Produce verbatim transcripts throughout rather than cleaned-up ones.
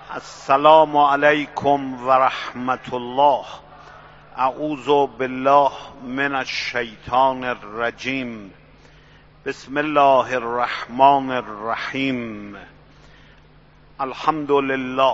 السلام علیکم و رحمت الله. اعوذ بالله من الشیطان الرجیم. بسم الله الرحمن الرحیم. الحمد لله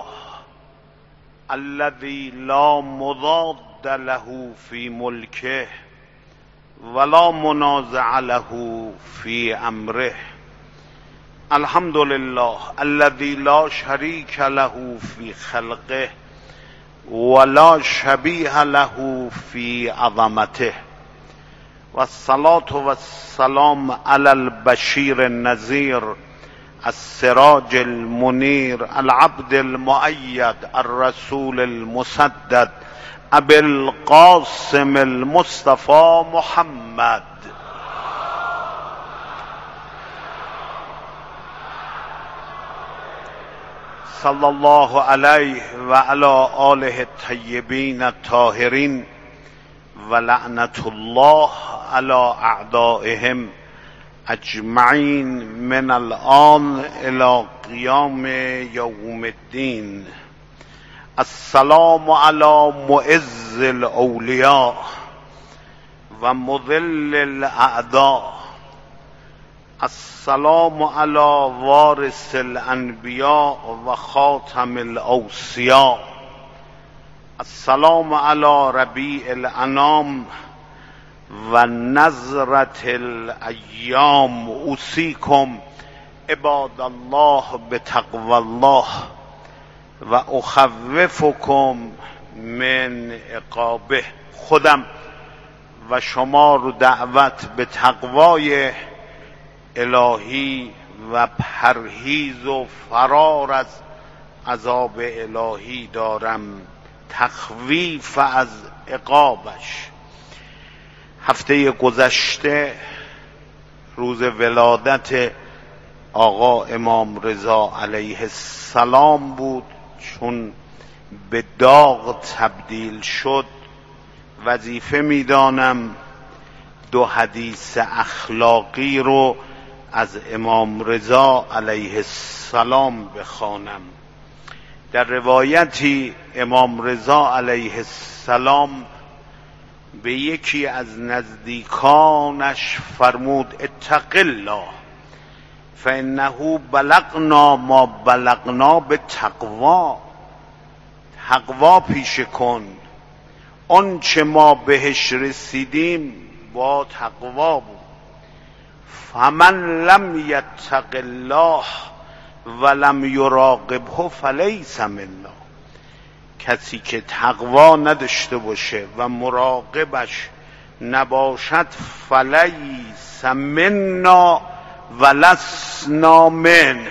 الذي لا مضاد له في ملكه ولا منازع له في امره. الحمد لله الذي لا شريك له في خلقه ولا شبيه له في عظمته. والصلاة والسلام على البشير النذير السراج المنير العبد المؤيد الرسول المسدد أبي القاسم المصطفى محمد صلی الله علیه و علی آله الطیبین الطاهرین و لعنت الله علی اعدائهم اجمعین من الآن الی قیام یوم الدین. السلام علی معز الاولیاء و مذل الاعداء. السلام علی وارث الانبیاء و خاتم الاوصیاء. السلام علی ربیع الانام و نظرة الایام. اوصیکم عباد الله بتقوی الله و اخوفکم من عقابه. خودم و شما رو دعوت به تقوای الهی و پرهیز و فرار از عذاب الهی دارم، تخویف از عقابش. هفته گذشته روز ولادت آقا امام رضا علیه السلام بود. چون به داغ تبدیل شد وظیفه میدانم دو حدیث اخلاقی رو از امام رضا علیه السلام بخوانم. در روایتی امام رضا علیه السلام به یکی از نزدیکانش فرمود اتق الله فانه بلغنا ما بلغنا به تقوا. تقوا پیشه کن، آن چه ما بهش رسیدیم با تقوا بود. فمن لم یتق الله ولم یراقبه فلیس منا. کسی که تقوا نداشته باشه و مراقبش نباشد فلیس منا ولسنا منه.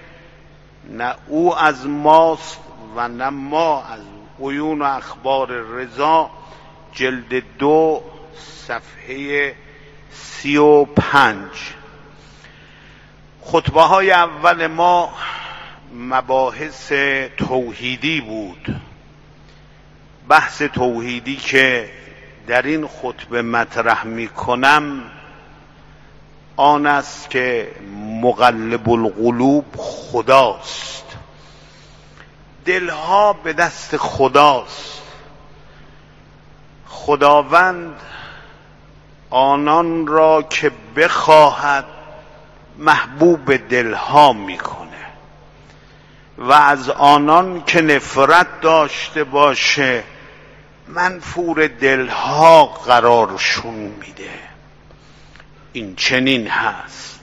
نه او از ماست و نه ما از او. عیون و اخبار رضا جلد دو صفحه سی و پنج. خطبه های اول ما مباحث توحیدی بود. بحث توحیدی که در این خطبه مطرح می کنم آن است که مقلب القلوب خداست. دلها به دست خداست. خداوند آنان را که بخواهد محبوب دلها میکنه و از آنان که نفرت داشته باشه منفور دلها قرارشون میده. این چنین هست.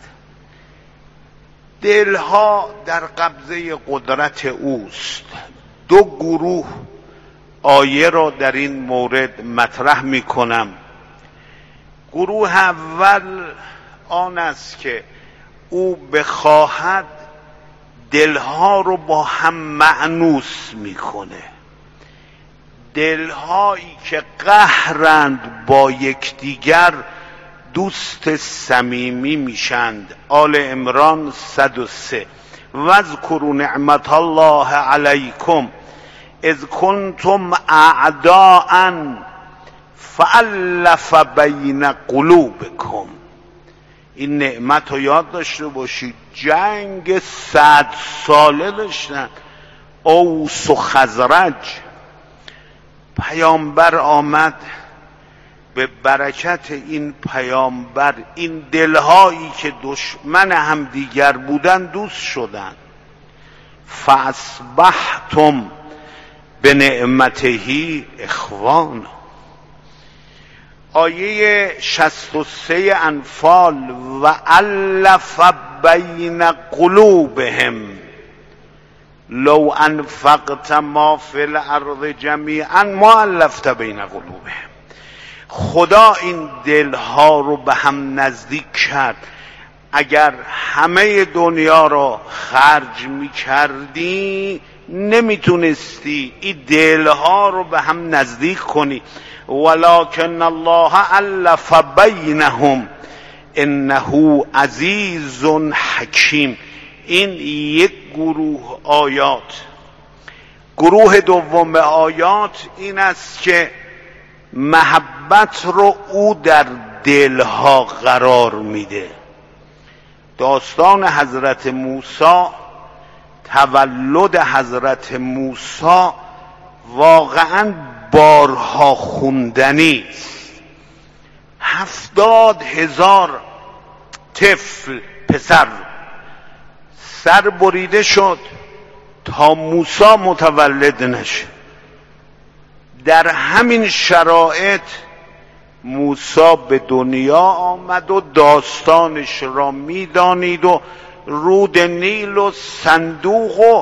دلها در قبضه قدرت اوست. دو گروه آیه را در این مورد مطرح میکنم. گروه اول آن است که او بخواهد دلها رو با هم مأنوس میکنه. دلهایی که قهرند با یکدیگر دوست صمیمی میشند. آل عمران صد و سه. واذکروا نعمت الله علیکم اذ کنتم اعداء فالف بین قلوبکم. این نعمت رو یاد داشته باشید. جنگ صد ساله داشتن، اوس و خزرج. پیامبر آمد، به برکت این پیامبر این دلهایی که دشمن هم دیگر بودن دوست شدند. فاصبحتم بنعمته اخوانا. آیه شصت و سه انفال و الف بین قلوبهم لو انفقت ما فی الارض جمیعا ما الفت بین قلوبهم. خدا این دلها رو به هم نزدیک کرد. اگر همه دنیا رو خرج می کردی نمیتونستی این دلها رو به هم نزدیک کنی. ولکن الله الف بینهم انه عزیز حکیم. این یک گروه آیات. گروه دوم آیات این است که محبت رو او در دلها قرار میده. داستان حضرت موسی، تولد حضرت موسی واقعا بارها خوندنی است. هفتاد هزار طفل پسر سر بریده شد تا موسی متولد نشه. در همین شرایط موسی به دنیا آمد و داستانش را میدانید و رود نیل و صندوق و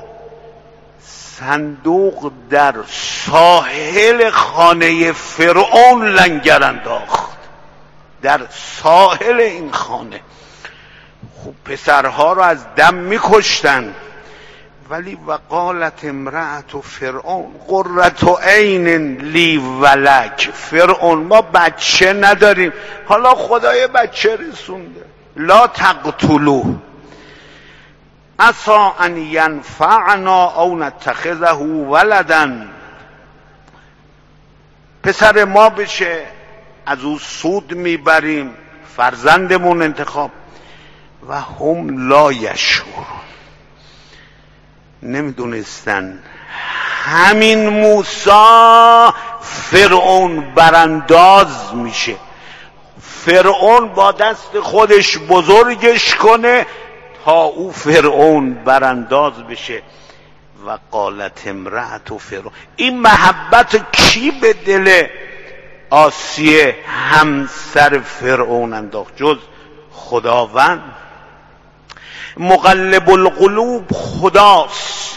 صندوق در ساحل خانه فرعون لنگر انداخت. در ساحل این خانه. خب پسرها را از دم میکشتن، ولی وقالت امرأة فرعون قرة عین لی ولک. فرعون ما بچه نداریم، حالا خدای بچه رسونده. لا تقتلوه عسى ان ینفعنا او نتخذه ولدا. پسر ما بشه، از او سود میبریم، فرزندمون انتخاب. و هم لا یشعرون. نمیدونستن همین موسی فرعون برانداز میشه. فرعون با دست خودش بزرگش کنه تا او فرعون برانداز بشه. و قالت امرأة فرعون. این محبت کی به دل آسیه همسر فرعون انداخت جز خداوند؟ مقلب القلوب خداست.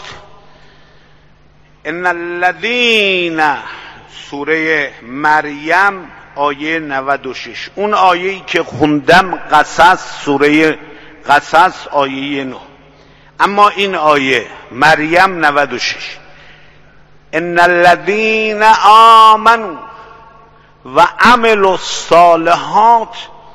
ان الذین، سوره مریم آیه نود و شش. اون آیه‌ای که خوندم قصص، سوره قصص آیه نه. اما این آیه مریم نود و شش. ان الذین آمنوا و عملوا الصالحات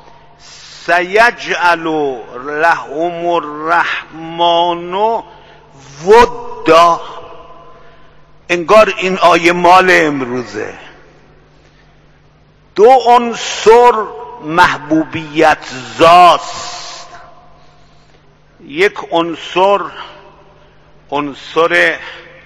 سیجعل لهم الرحمن ودا. انگار این آیه مال امروزه. دو عنصر محبوبیت زاست. یک عنصر عنصر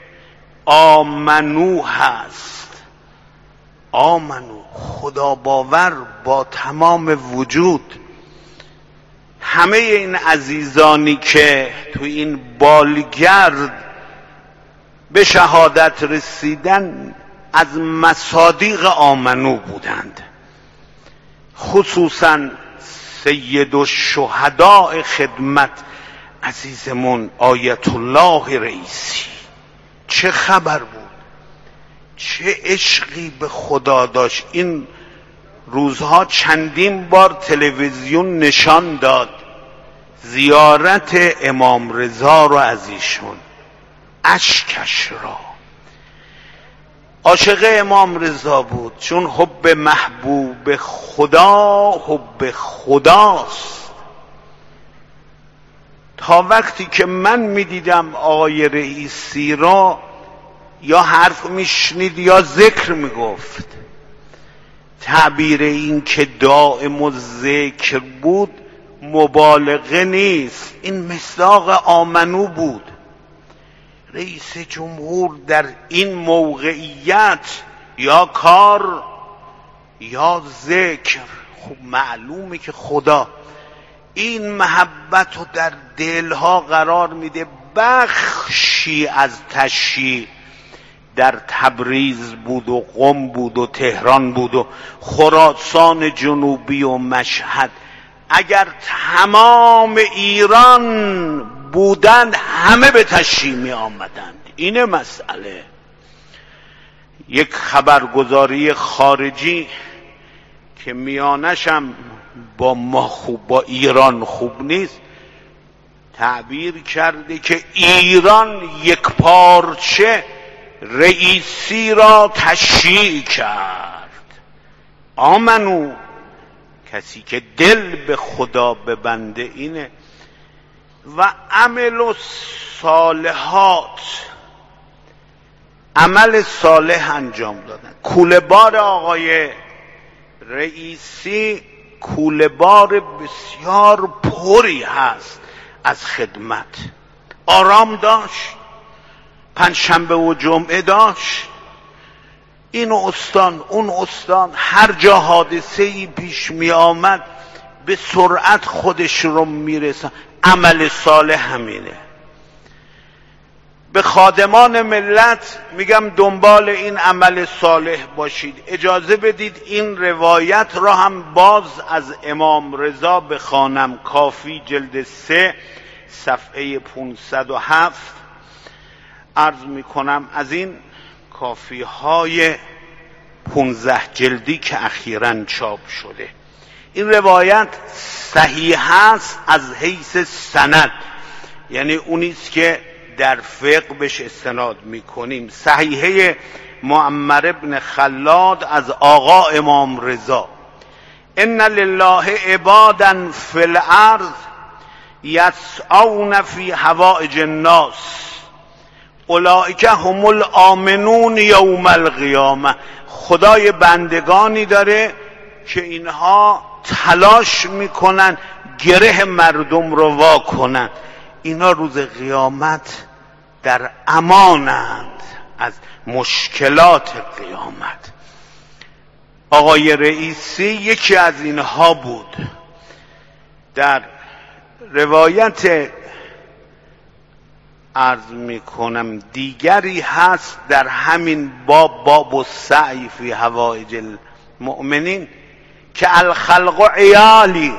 آمنو هست. آمنو، خدا باور با تمام وجود. همه این عزیزانی که تو این بالگرد به شهادت رسیدن از مصادیق آمنو بودند. خصوصا سید الشهداء خدمت عزیزمون آیت الله رئیسی. چه خبر بود، چه عشقی به خدا داشت. این روزها چندین بار تلویزیون نشان داد زیارت امام رضا رو از ایشون، اشکش را. عاشق امام رضا بود، چون حب محبوب خدا حب خداست. تا وقتی که من میدیدم آقای رئیسی را یا حرف میشنید یا ذکر میگفت، تعبیر این که دائم و ذکر بود مبالغه نیست، این مصداق آمنو بود. رئیس جمهور در این موقعیت یا کار یا ذکر. خب معلومه که خدا این محبت رو در دلها قرار میده. بخشی از تشییع در تبریز بود و قم بود و تهران بود و خراسان جنوبی و مشهد. اگر تمام ایران بودند همه به تشییع می آمدند. اینه مسئله. یک خبرگزاری خارجی که میانشم با ما خوب، با ایران خوب نیست، تعبیر کرده که ایران یک پارچه رئیسی را تشییع کرد. آمنو، کسی که دل به خدا ببنده اینه. و عمل و صالحات، عمل صالح انجام دادن. کوله‌بار آقای رئیسی کوله‌بار بسیار پری هست از خدمت. آرام داشت، پنجشنبه و جمعه داشت، این استان اون استان، هر جا حادثه‌ای پیش می آمد به سرعت خودش رو میرسن. عمل صالح همینه. به خادمان ملت میگم دنبال این عمل صالح باشید. اجازه بدید این روایت را هم باز از امام رضا بخوانم. کافی جلد سه صفحه پانصد و هفت عرض میکنم. از این کافی های پانزده جلدی که اخیراً چاپ شده. این روایت صحیح است از حیث سند، یعنی اونیست که در فقه بهش استناد میکنیم. صحیحه معمر ابن خلاد از آقا امام رضا: ان لله عبادا فی الارض یسعون فی حوائج الناس اولئک هم الآمنون یوم القیامه. خدای بندگانی داره که اینها تلاش میکنن گره مردم رو وا کنن. اینا روز قیامت در امانند از مشکلات قیامت. آقای رئیسی یکی از اینها بود. در روایت عرض میکنم دیگری هست در همین باب، باب السعی فی حوائج المؤمنین، که الخلق عیالی،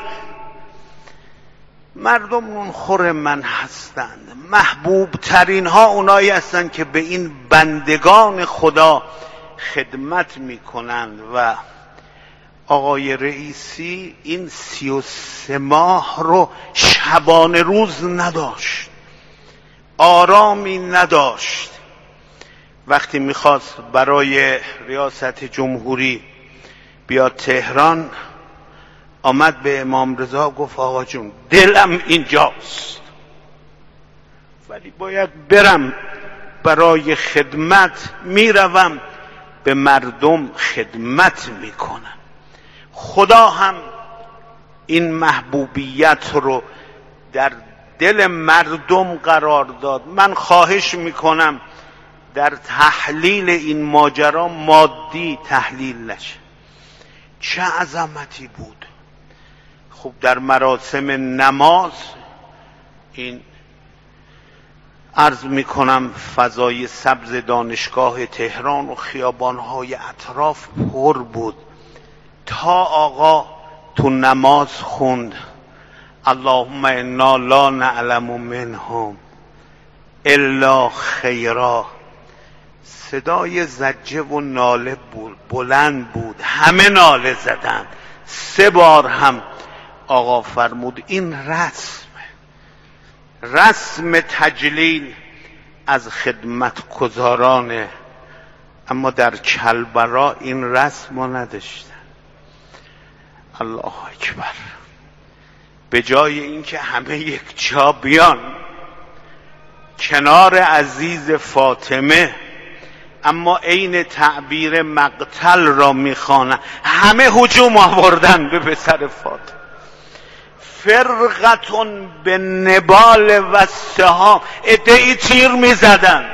مردم نونخور من هستند. محبوب ترین ها اونایی هستند که به این بندگان خدا خدمت میکنند. و آقای رئیسی این سی و سه ماه رو شبانه روز نداشت، آرامی نداشت. وقتی میخواست برای ریاست جمهوری بیاد تهران، آمد به امام رضا گفت آقا جون دلم اینجاست ولی باید برم برای خدمت، میروم به مردم خدمت میکنم. خدا هم این محبوبیت رو در دل مردم قرار داد. من خواهش میکنم در تحلیل این ماجرا مادی تحلیل نشه. چه عظمتی بود. خب در مراسم نماز این عرض میکنم فضای سبز دانشگاه تهران و خیابانهای اطراف پر بود تا آقا تو نماز خوند اللهم انا لا نعلم منهم الا خیرا. صدای زجه و ناله بود، بلند بود، همه ناله زدند. سه بار هم آقا فرمود این رسم رسم تجلیل از خدمتگزارانه، اما در کلبرا این رسم رو نداشتن. الله اکبر. به جای اینکه همه یک جا بیان کنار عزیز فاطمه، اما عین تعبیر مقتل را میخوانند، همه هجوم آوردن به پسر فاطمه. فرقتون به نبال و سهام، عده‌ای تیر میزدن،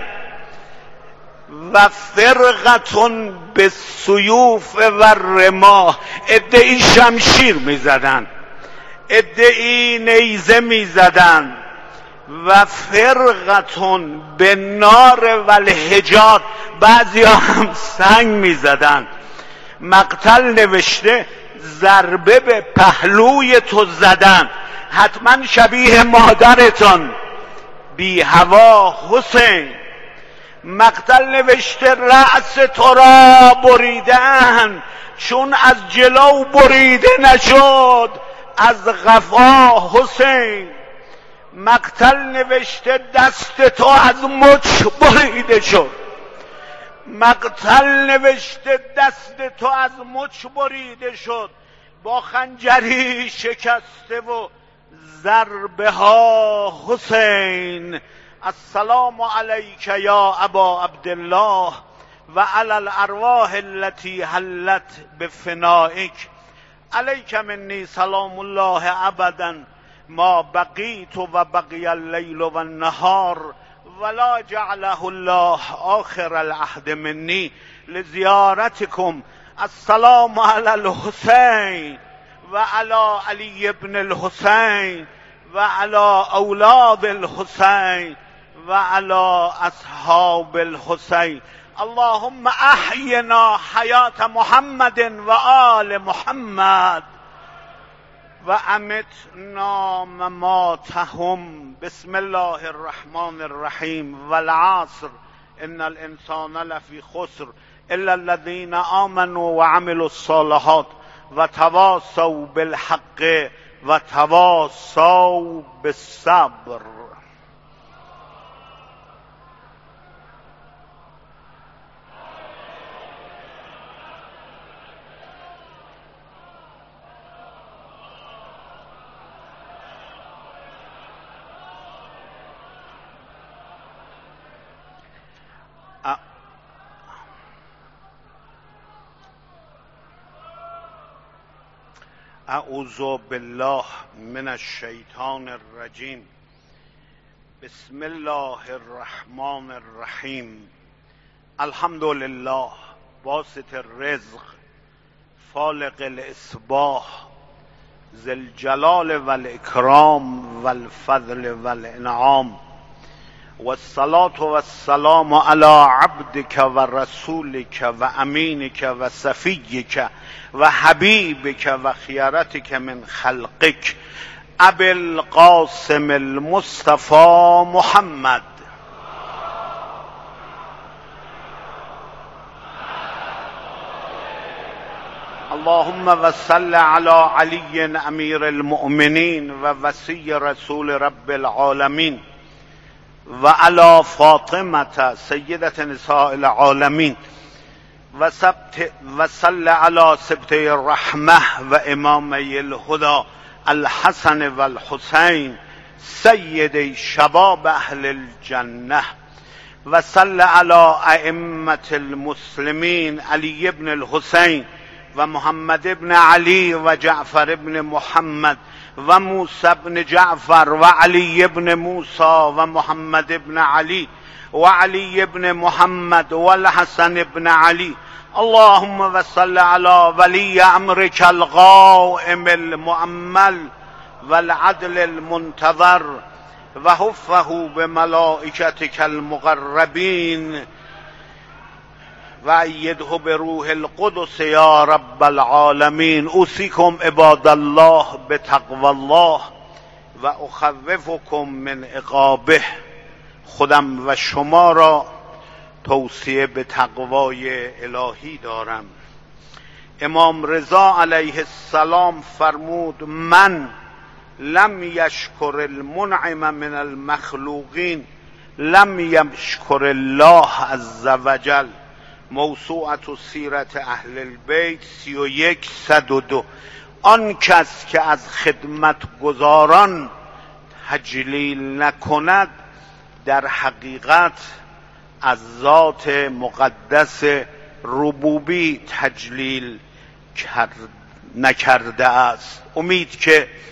و فرقتون به سیوف و رماه، عده‌ای شمشیر میزدن، عده‌ای نیزه میزدن، و فرقتون به نار و الحجار، بعضی هم سنگ میزدن. مقتل نوشته ضربه به پهلوی تو زدن، حتما شبیه مادرتان بی هوا حسین. مقتل نوشته رأس تو را بریدن، چون از جلو بریده نشد از قفا حسین. مقتل نوشته دست تو از مچ بریده شد، مقتل نوشته دست تو از مچ بریده شد، با خنجری شکسته و ضربه ها حسین. السلام علیک یا ابا عبدالله و علی الارواح التي حلت بفنائک، علیک منی سلام الله ابدا ما بقیت و بقی اللیل و النهار، ولا جعله الله آخر العهد منی لزیارتکم. السلام علی الحسین و علی علی ابن الحسین و علی اولاد الحسین و علی اصحاب الحسین. اللهم احینا حیات محمد و آل محمد و امتنا مماتهم. بسم الله الرحمن الرحیم. والعصر ان الانسان لفی خسر الا الذين آمنوا وعملوا الصالحات وتواصوا بالحق وتواصوا بالصبر. اعوذ بالله من الشیطان الرجیم. بسم الله الرحمن الرحیم. الحمد لله باسط الرزق فالق الاصباح ذی الجلال والاکرام والفضل والانعام، والصلاة والسلام علی عبدک و رسولک و امینک و صفیک و حبیبک و خیرتک من خلقک ابی القاسم المصطفى محمد. اللهم و صل علی علی امیر المؤمنین و وصی رسول رب العالمین و علی فاطمه سیدة نساء العالمین و سبت و صل علی سبطه الرحمه و امامی الهدى الحسن و الحسین سید شباب اهل الجنه و صل علی ائمه المسلمین علی ابن الحسین و محمد ابن علی و جعفر ابن محمد و موسی ابن جعفر و علی ابن موسی و محمد ابن علی و علی ابن محمد و الحسن ابن علی. اللهم و صل علی ولی امرک القائم المؤمل و العدل المنتظر و حفه بملائکتک المقربین و ایده بروح القدس یا رب العالمین. اوصیکم عباد الله بتقوی الله و اخوفکم من عقابه. خودم و شما را توصیه به تقوای الهی دارم. امام رضا علیه السلام فرمود من لم یشکر المنعم من المخلوقین لم یشکر الله عز وجل. موسوعت و سیرت اهل البیت سی و یک صد و دو. آن کس که از خدمت گزاران تجلیل نکند در حقیقت از ذات مقدس ربوبی تجلیل کرد نکرده است. امید که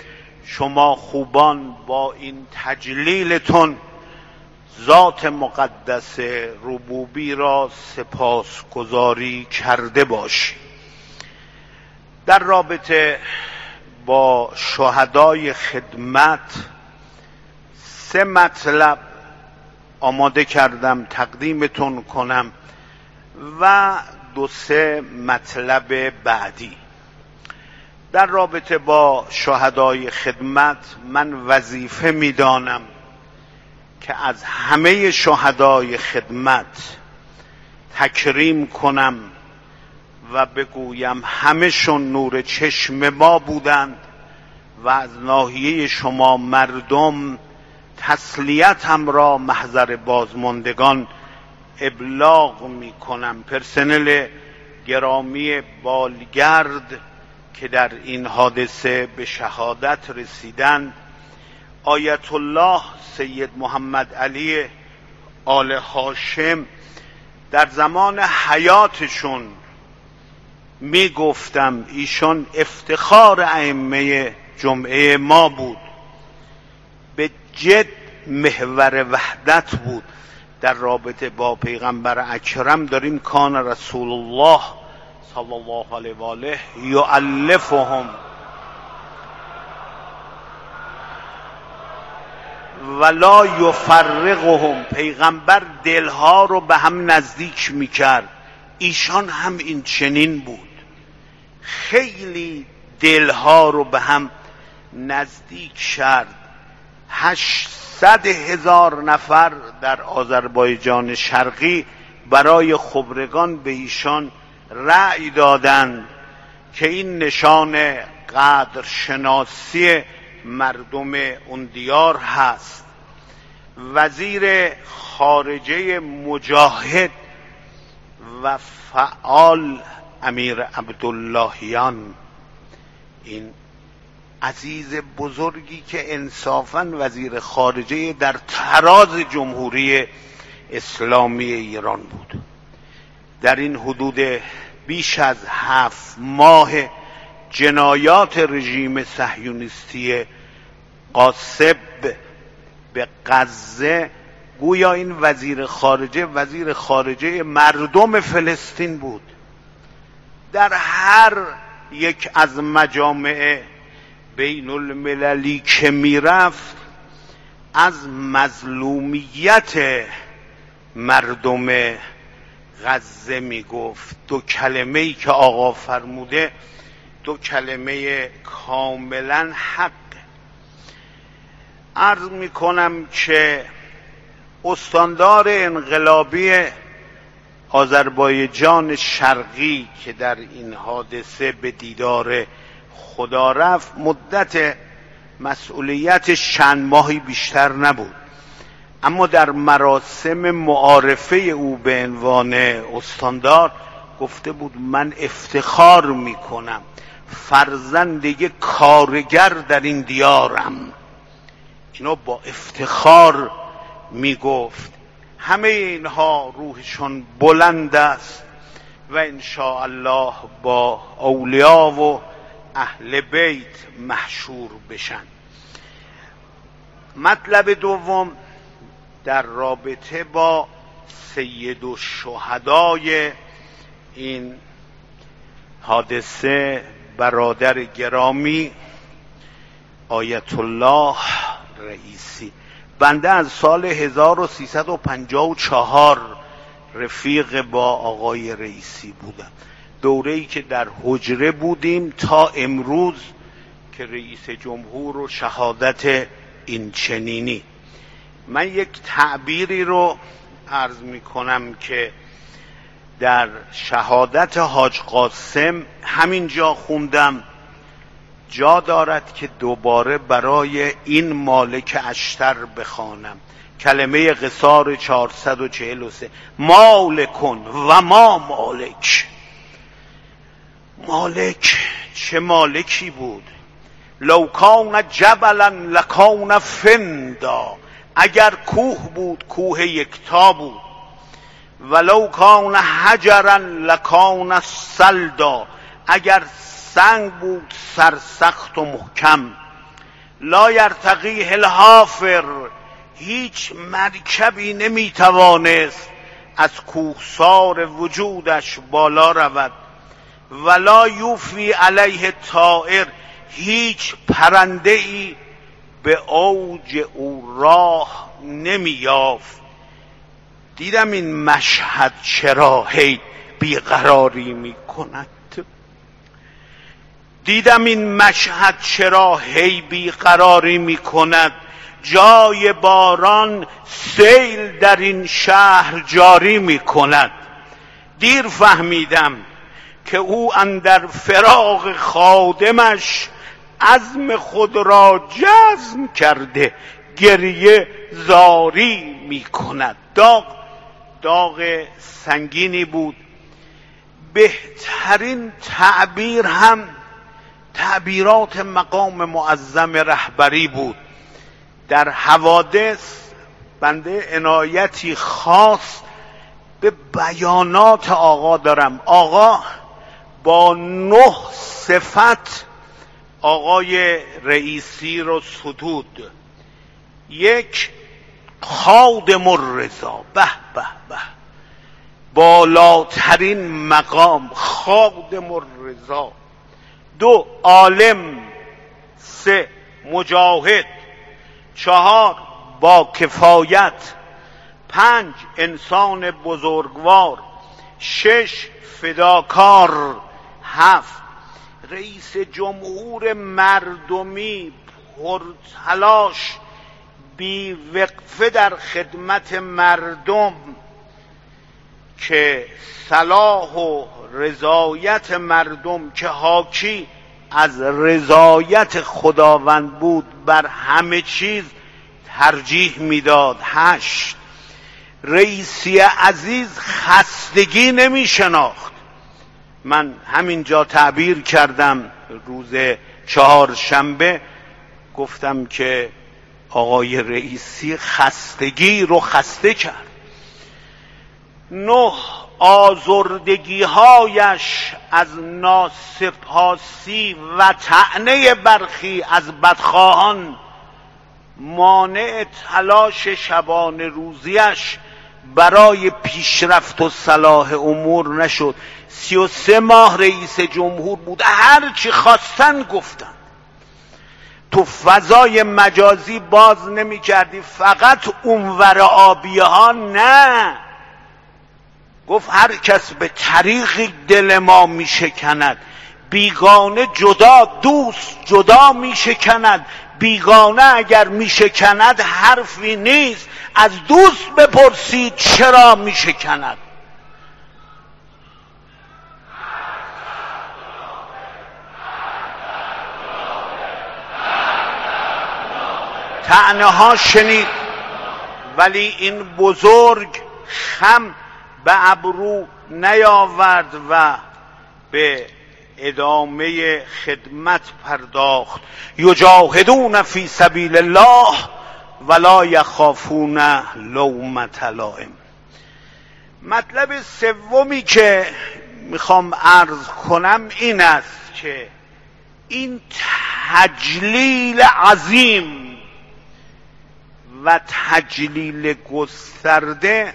شما خوبان با این تجلیلتون ذات مقدس ربوبی را سپاسگزاری کرده باشید. در رابطه با شهدای خدمت سه مطلب آماده کردم تقدیمتون کنم و دو سه مطلب بعدی. در رابطه با شهدای خدمت من وظیفه می‌دانم که از همه شهدای خدمت تکریم کنم و بگویم همه‌شون نور چشم ما بودند و از ناحیه شما مردم تسلیتم را محضر بازماندگان ابلاغ می کنم. پرسنل گرامی بالگرد که در این حادثه به شهادت رسیدند، آیت الله سید محمد علی آل هاشم در زمان حیاتشون می گفتم ایشان افتخار ائمه جمعه ما بود، به جد محور وحدت بود. در رابطه با پیغمبر اکرم داریم کان رسول الله صلی الله علیه و آله یؤلفهم ولا یفرقهم، پیغمبر دلها رو به هم نزدیک میکرد، ایشان هم این چنین بود، خیلی دلها رو به هم نزدیک کرد. هشتصد هزار نفر در آذربایجان شرقی برای خبرگان به ایشان رأی دادند که این نشان قدر شناسی مردم اون دیار هست. وزیر خارجه مجاهد و فعال امیر عبداللهیان، این عزیز بزرگی که انصافاً وزیر خارجه در تراز جمهوری اسلامی ایران بود، در این حدود بیش از هفت ماه جنایات رژیم صهیونیستی غاصب به غزه، گویا این وزیر خارجه وزیر خارجه مردم فلسطین بود. در هر یک از مجامع بین المللی که میرفت از مظلومیت مردم غزه میگفت. دو کلمه ای که آقا فرموده دو کلمه کاملا حق. عرض میکنم که استاندار انقلابی آذربایجان شرقی که در این حادثه به دیدار خدا رفت، مدت مسئولیت چند ماهی بیشتر نبود، اما در مراسم معارفه او به عنوان استاندار گفته بود من افتخار میکنم فرزند یک کارگر در این دیارم. اینو با افتخار میگفت. همه اینها روحشون بلند است و انشاءالله با اولیا و اهل بیت محشور بشن. مطلب دوم در رابطه با سید الشهدای این حادثه، برادر گرامی آیت الله رئیسی. بنده از سال هزار و سیصد و پنجاه و چهار رفیق با آقای رئیسی بودم، دوره‌ای که در حجره بودیم تا امروز که رئیس جمهور و شهادت این چنینی. من یک تعبیری رو عرض می کنم که در شهادت حاج قاسم همینجا خوندم، جا دارد که دوباره برای این مالک اشتر بخوانم. کلمه قصار چهارصد و چهل و سه، مالکن و ما مالک. مالک چه مالکی بود؟ لو کان جبلا لکان فندا، اگر کوه بود کوه یکتا بود. ولو کان حجرا لکان سلدا، اگر سنگ بود سرسخت و محکم. لا یرتقی الحافر، هیچ مرکبی نمیتوانست از کوهسار وجودش بالا رود. ولا یوفی علیه طائر، هیچ پرنده ای به اوج او راه نمی‌یافت. دیدم این مشهد چرا هی بیقراری میکند، دیدم این مشهد چرا هی بیقراری میکند. جای باران سیل در این شهر جاری میکند. دیر فهمیدم که او اندر فراق خادمش عزم خود را جزم کرده گریه زاری میکند. داغ داغ سنگینی بود. بهترین تعبیر هم تعبیرات مقام معظم رهبری بود. در حوادث بنده عنایتی خاص به بیانات آقا دارم. آقا با نه صفت آقای رئیسی رو ستود. یک، خادم الرضا، به به به، بالاترین مقام، خادم الرضا. دو، عالم. سه، مجاهد. چهار، با کفایت. پنج، انسان بزرگوار. شش، فداکار. هفت، رئیس جمهور مردمی پرتلاش، بی وقفه در خدمت مردم که صلاح و رضایت مردم که حاکی از رضایت خداوند بود بر همه چیز ترجیح میداد. هشت، رئیسی عزیز خستگی نمی شناخت. من همینجا تعبیر کردم روز چهارشنبه، گفتم که آقای رئیسی خستگی رو خسته کرد. نه، آزردگی هایش از ناسپاسی و طعنه برخی از بدخواهان مانع تلاش شبانه روزیش برای پیشرفت و صلاح امور نشد. سی و سه ماه رئیس جمهور بود، هر چی خواستن گفتن. تو فضای مجازی باز نمی کردی، فقط اونور آبیه ها نه. گفت هر کس به طریق دل ما می شکند، بیگانه جدا، دوست جدا می شکند. بیگانه اگر می شکند حرفی نیست، از دوست بپرسید چرا می شکند. طعنه ها شنید، ولی این بزرگ خم به ابرو نیاورد و به ادامه خدمت پرداخت. یجاهدون فی سبیل الله ولا یخافون لومة لائم. مطلب سومی که میخوام عرض کنم این است که این تجلیل عظیم و تجلیل گسترده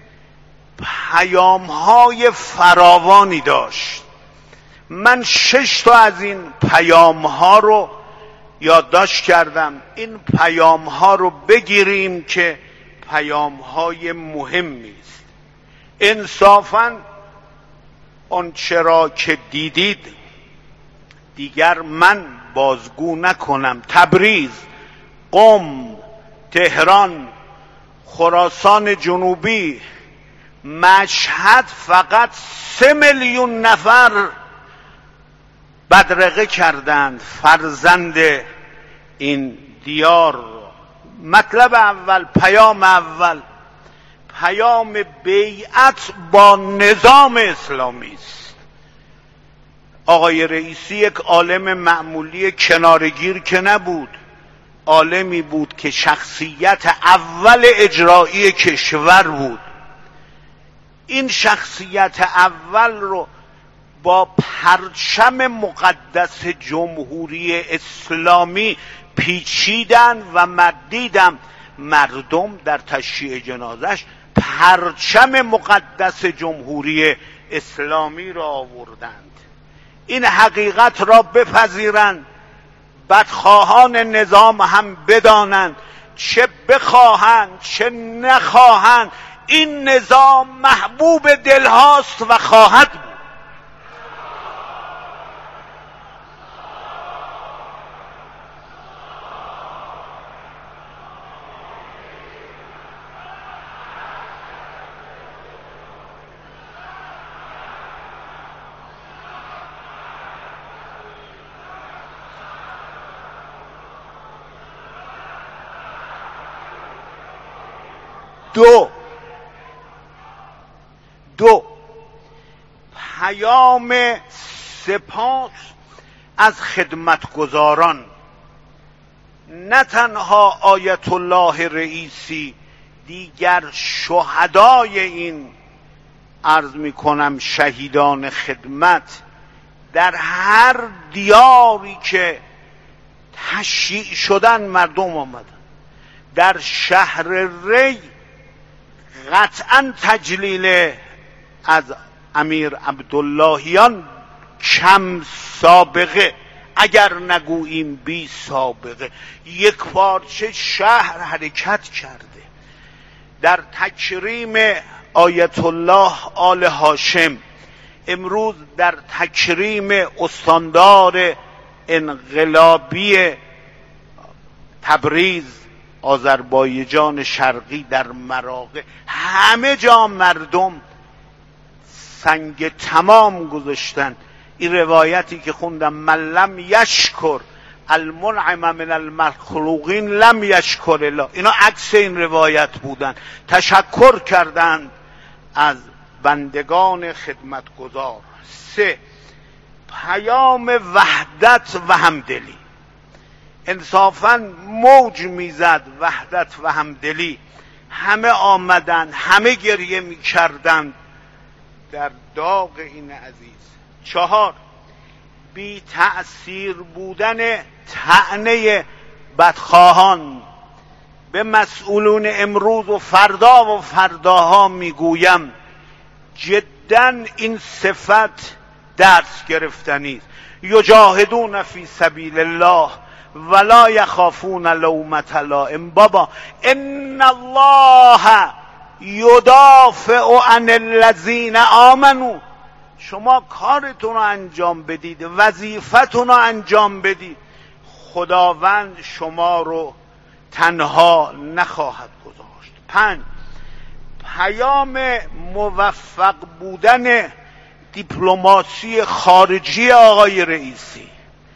پیام‌های فراوانی داشت. من شش تا از این پیام‌ها رو یادداشت کردم. این پیام‌ها رو بگیریم که پیام‌های مهمی است. انصافاً آنچه را که دیدید دیگر من بازگو نکنم. تبریز، قم، تهران، خراسان جنوبی، مشهد فقط سه میلیون نفر بدرقه کردند فرزند این دیار. مطلب اول، پیام اول، پیام بیعت با نظام اسلامی است. آقای رئیسی یک عالم معمولی کنارگیر که نبود، عالمی بود که شخصیت اول اجرایی کشور بود. این شخصیت اول رو با پرچم مقدس جمهوری اسلامی پیچیدن و من دیدم مردم در تشییع جنازش پرچم مقدس جمهوری اسلامی را آوردند. این حقیقت را بپذیرند، بدخواهان نظام هم بدانند، چه بخواهند چه نخواهند این نظام محبوب دلهاست و خواهد بود. دو دو پیام سپاس از خدمتگزاران، نه تنها آیت الله رئیسی، دیگر شهدای این عرض می کنم شهیدان خدمت در هر دیاری که تشییع شدن مردم آمدن. در شهر ری قطعا تجلیل از امیر عبداللهیان کم سابقه، اگر نگوییم بی سابقه، یک پارچه شهر حرکت کرده در تکریم آیت الله آل هاشم. امروز در تکریم استاندار انقلابی تبریز آذربایجان شرقی در مراغه، همه جا مردم سنگ تمام گذاشتن. این روایتی که خوندم، من لم یشکر المنعم من المخلوقین لم یشکر الله، اینا عکس این روایت بودن. تشکر کردند از بندگان خدمتگزار. سه، پیام وحدت و همدلی. انصافاً موج میزد وحدت و همدلی، همه آمدند، همه گریه میکردند در داغ این عزیز. چهار، بی تأثیر بودن طعنه بدخواهان. به مسئولون امروز و فردا و فرداها میگویم جداً این صفت درس گرفتنی است. یجاهدون فی سبیل الله ولا یخافون لومة لائم. بابا ان الله یدافع عن الذین آمنوا، شما کارتون رو انجام بدید، وظیفتون رو انجام بدید، خداوند شما رو تنها نخواهد گذاشت. پنج، پیام موفق بودن دیپلماسی خارجی آقای رئیسی.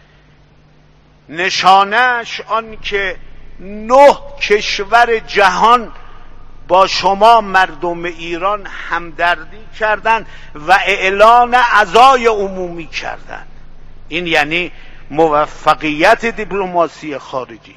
نشانش آن که نه کشور جهان با شما مردم ایران همدردی کردند و اعلان عزای عمومی کردند. این یعنی موفقیت دیپلماسی خارجی.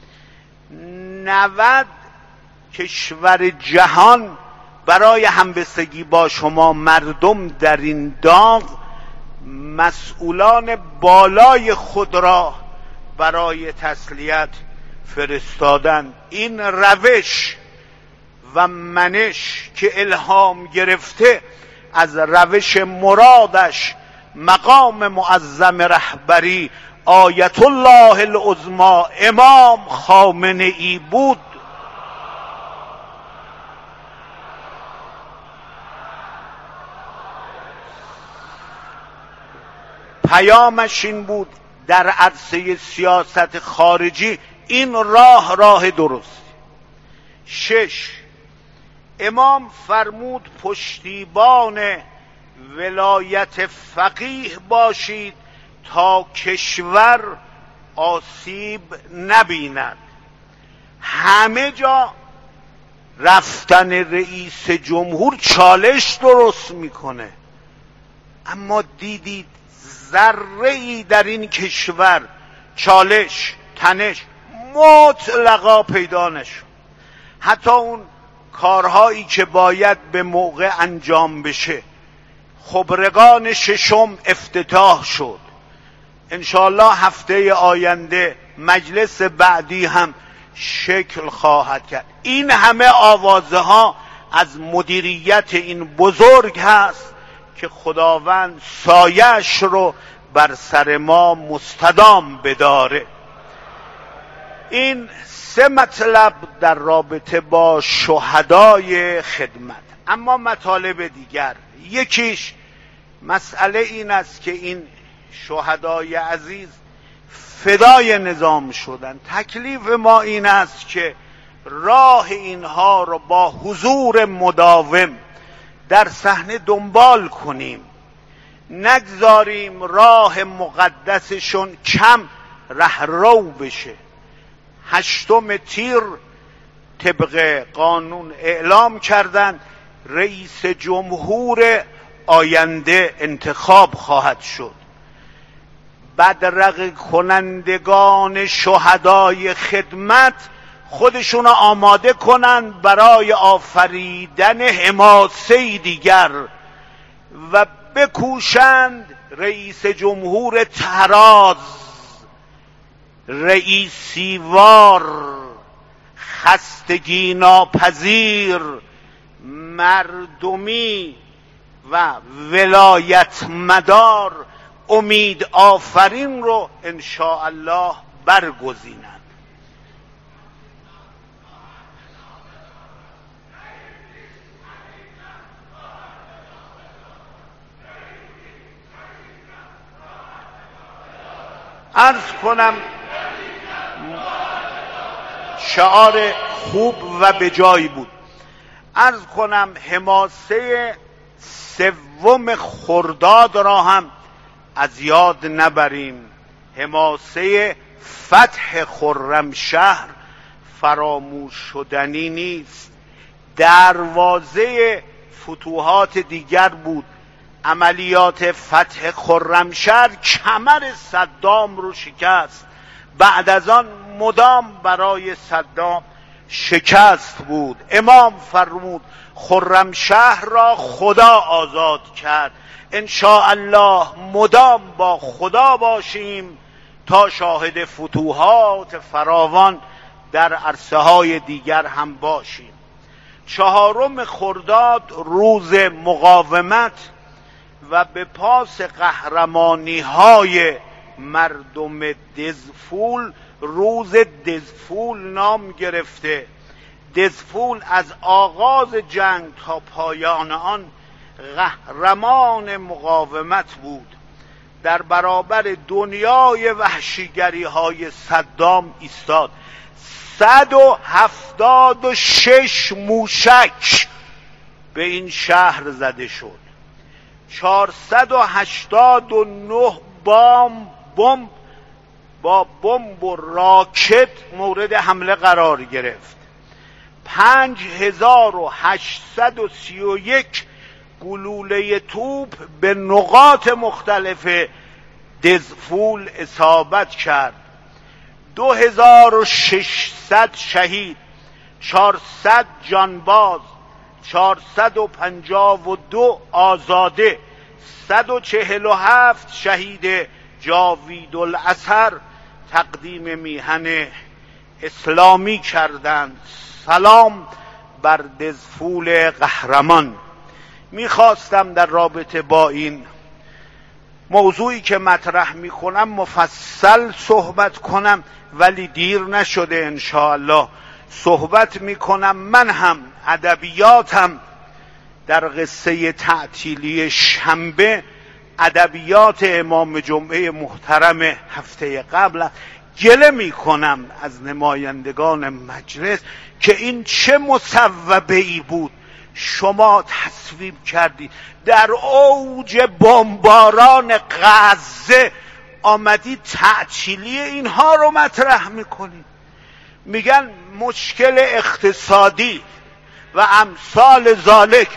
نود کشور جهان برای همبستگی با شما مردم در این داغ مسئولان بالای خود را برای تسلیت فرستادن. این روش و منش که الهام گرفته از روش مرادش مقام معظم رهبری آیت الله العظمی امام خامنه ای بود، پیامش این بود در عرصه سیاست خارجی این راه راه درست. شش، امام فرمود پشتیبان ولایت فقیه باشید تا کشور آسیب نبیند. همه جا رفتن رئیس جمهور چالش درست میکنه، اما دیدید ذره ای در این کشور چالش تنش مطلقا پیدا نشد. حتی اون کارهایی که باید به موقع انجام بشه خبرگان ششم افتتاح شد. انشاءالله هفته آینده مجلس بعدی هم شکل خواهد کرد. این همه آوازه ها از مدیریت این بزرگ هست که خداوند سایه‌اش رو بر سر ما مستدام بداره. این سه مطلب در رابطه با شهدای خدمت. اما مطالب دیگر، یکیش مسئله این است که این شهدای عزیز فدای نظام شدن. تکلیف ما این است که راه اینها رو با حضور مداوم در صحنه دنبال کنیم، نگذاریم راه مقدسشون کم رهرو بشه. هشتم تیر طبق قانون اعلام کردند رئیس جمهور آینده انتخاب خواهد شد. بدرقه کنندگان شهدای خدمت خودشون آماده کنند برای آفریدن حماسه دیگر و بکوشند رئیس جمهور تراز، رئیسیوار، خستگی ناپذیر، مردمی و ولایت مدار، امید آفرین رو انشاءالله برگزینند. عرض کنم شعار خوب و به جایی بود. عرض کنم حماسه سوم خرداد را هم از یاد نبریم. حماسه فتح خرمشهر فراموش شدنی نیست. دروازه فتوحات دیگر بود. عملیات فتح خرمشهر کمر صدام رو شکست. بعد از آن مدام برای صدام شکست بود. امام فرمود خرمشهر را خدا آزاد کرد. انشاءالله مدام با خدا باشیم تا شاهد فتوحات فراوان در عرصه های دیگر هم باشیم. چهارم خرداد روز مقاومت و به پاس قهرمانی های مردم دزفول روز دزفول نام گرفته. دزفول از آغاز جنگ تا پایان آن قهرمان مقاومت بود. در برابر دنیای وحشیگری های صدام ایستاد. صد و هفتاد و شش موشک به این شهر زده شد. چهارصد و هشتاد و نه بمب بمب با بمب و راکت مورد حمله قرار گرفت. پنج هزار و هشتصد و سی و یک گلوله توپ به نقاط مختلف دزفول اصابت کرد. دو هزار و ششصد شهید، چهارصد جانباز، چهارصد و پنجاه و دو آزاده، صد و چهل و هفت شهید جاوید الاثر تقدیم میهن اسلامی کردند. سلام بر دزفول قهرمان. میخواستم در رابطه با این موضوعی که مطرح میکنم مفصل صحبت کنم، ولی دیر نشده انشاءالله صحبت میکنم. من هم ادبیاتم در قصه تعطیلی شنبه ادبیات امام جمعه محترم هفته قبل گله میکنم از نمایندگان مجلس که این چه مصوبه ای بود شما تصویب کردید. در اوج بمباران غزه آمدید تعطیلی اینها رو مطرح میکنید. میگن مشکل اقتصادی و امثال ذالک.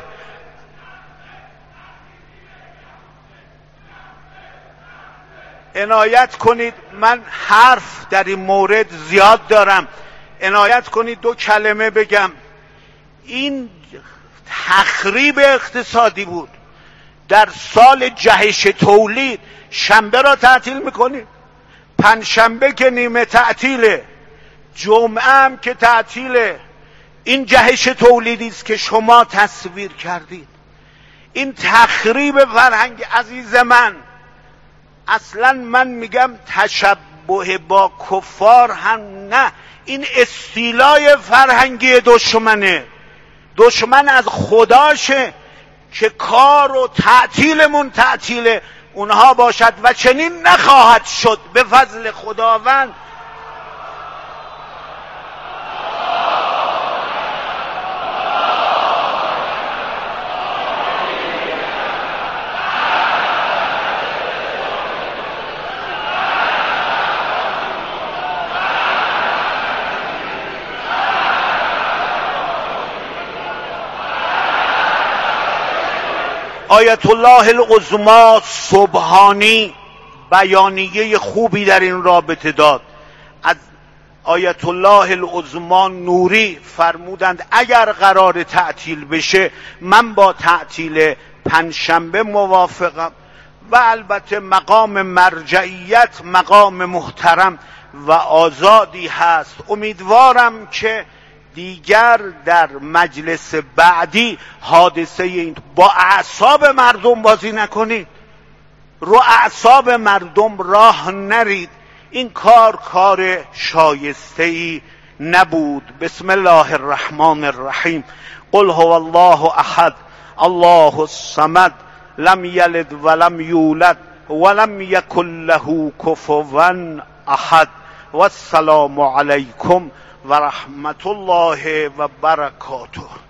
عنایت کنید، من حرف در این مورد زیاد دارم، عنایت کنید دو کلمه بگم. این تخریب اقتصادی بود. در سال جهش تولید شنبه را تعطیل میکنید، پنجشنبه که نیمه تعطیله، جمعه هم که تعطیله. این جهش تولیدی است که شما تصویر کردید. این تخریب فرهنگ عزیز من. اصلا من میگم تشبه با کفار هم نه، این استیلای فرهنگی دشمنه. دشمن از خداشه که کار و تعطیلمون تعطیل اونها باشد و چنین نخواهد شد به فضل خداوند. آیت الله العظما سبحانی بیانیه خوبی در این رابطه داد. از آیت الله العظما نوری فرمودند اگر قرار تعطیل بشه من با تعطیل پنجشنبه موافقم و البته مقام مرجعیت مقام محترم و آزادی هست. امیدوارم که دیگر در مجلس بعدی حادثه این با اعصاب مردم بازی نکنید، رو اعصاب مردم راه نرید. این کار کار شایسته‌ای نبود. بسم الله الرحمن الرحیم. قل هو الله احد الله الصمد لم یلد ولم یولد ولم یکن له کفوا احد. والسلام علیکم و رحمت الله و برکاته.